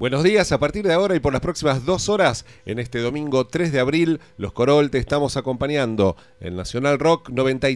Buenos días, a partir de ahora y por las próximas 2 horas, en este domingo 3 de abril, los Corol te estamos acompañando en Nacional Rock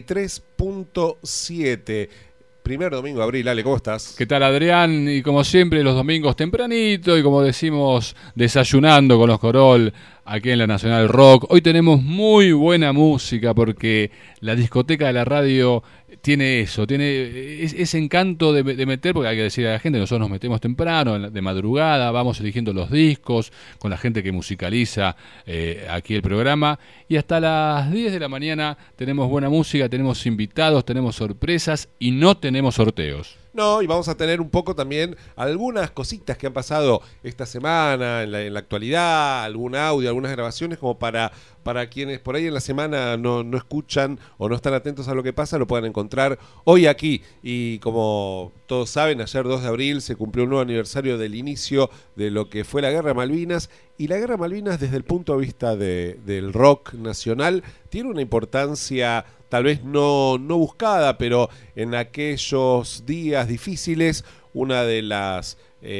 93.7. Primer domingo de abril, Ale, ¿cómo estás? ¿Qué tal, Adrián? Y como siempre, los domingos tempranito y como decimos, desayunando con los Corol aquí en la Nacional Rock. Hoy tenemos muy buena música porque la discoteca de la radio tiene eso, tiene ese encanto de meter, porque hay que decir a la gente, nosotros nos metemos temprano, de madrugada, vamos eligiendo los discos con la gente que musicaliza aquí el programa, y hasta las 10 de la mañana tenemos buena música, tenemos invitados, tenemos sorpresas y no tenemos sorteos. No, y vamos a tener un poco también algunas cositas que han pasado esta semana, en la actualidad, algún audio, algunas grabaciones, como para quienes por ahí en la semana no escuchan o no están atentos a lo que pasa, lo puedan encontrar hoy aquí. Y como todos saben, ayer 2 de abril se cumplió un nuevo aniversario del inicio de lo que fue la Guerra de Malvinas, y la Guerra de Malvinas desde el punto de vista del rock nacional tiene una importancia tal vez no buscada, pero en aquellos días difíciles, una de las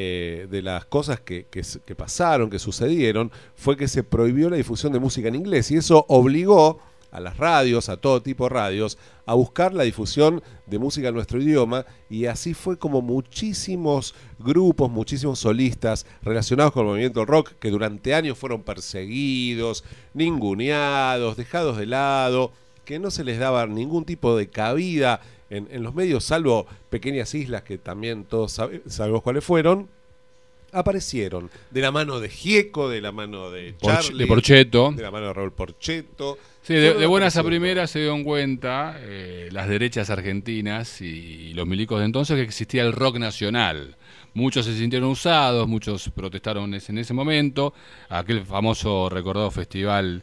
cosas que pasaron, que sucedieron, fue que se prohibió la difusión de música en inglés, y eso obligó a las radios, a todo tipo de radios, a buscar la difusión de música en nuestro idioma, y así fue como muchísimos grupos, muchísimos solistas relacionados con el movimiento rock, que durante años fueron perseguidos, ninguneados, dejados de lado, que no se les daba ningún tipo de cabida en los medios, salvo pequeñas islas que también todos sabemos cuáles fueron, aparecieron de la mano de Gieco, de la mano de Charlie, de Porchetto, de la mano de Raúl Porchetto. Sí, de buenas a primeras se dieron cuenta las derechas argentinas y los milicos de entonces que existía el rock nacional. Muchos se sintieron usados, muchos protestaron en ese momento. Aquel famoso recordado festival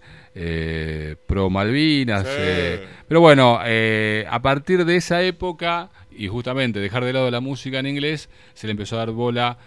pro Malvinas. Sí. Pero bueno, a partir de esa época, y justamente dejar de lado la música en inglés, se le empezó a dar bola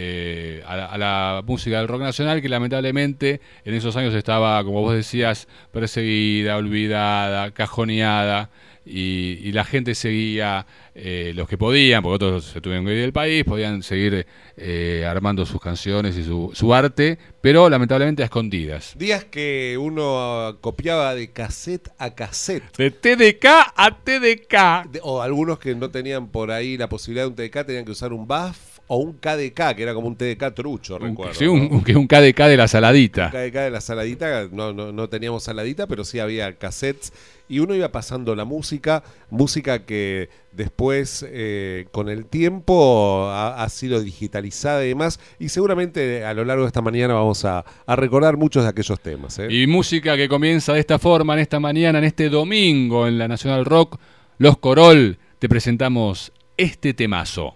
a la música del rock nacional, que lamentablemente en esos años estaba, como vos decías, perseguida, olvidada, cajoneada, y la gente seguía, los que podían, porque otros se tuvieron que ir del país, podían seguir armando sus canciones y su arte, pero lamentablemente a escondidas. Días que uno copiaba de cassette a cassette. De TDK a TDK. O algunos que no tenían por ahí la posibilidad de un TDK tenían que usar un BAF o un KDK, que era como un TDK trucho, recuerdo. Sí, un KDK de la saladita. Un KDK de la saladita, no teníamos saladita, pero sí había cassettes, y uno iba pasando la música que después, con el tiempo, ha sido digitalizada y demás, y seguramente a lo largo de esta mañana vamos a recordar muchos de aquellos temas. Y música que comienza de esta forma, en esta mañana, en este domingo, en la Nacional Rock, los Corol, te presentamos este temazo.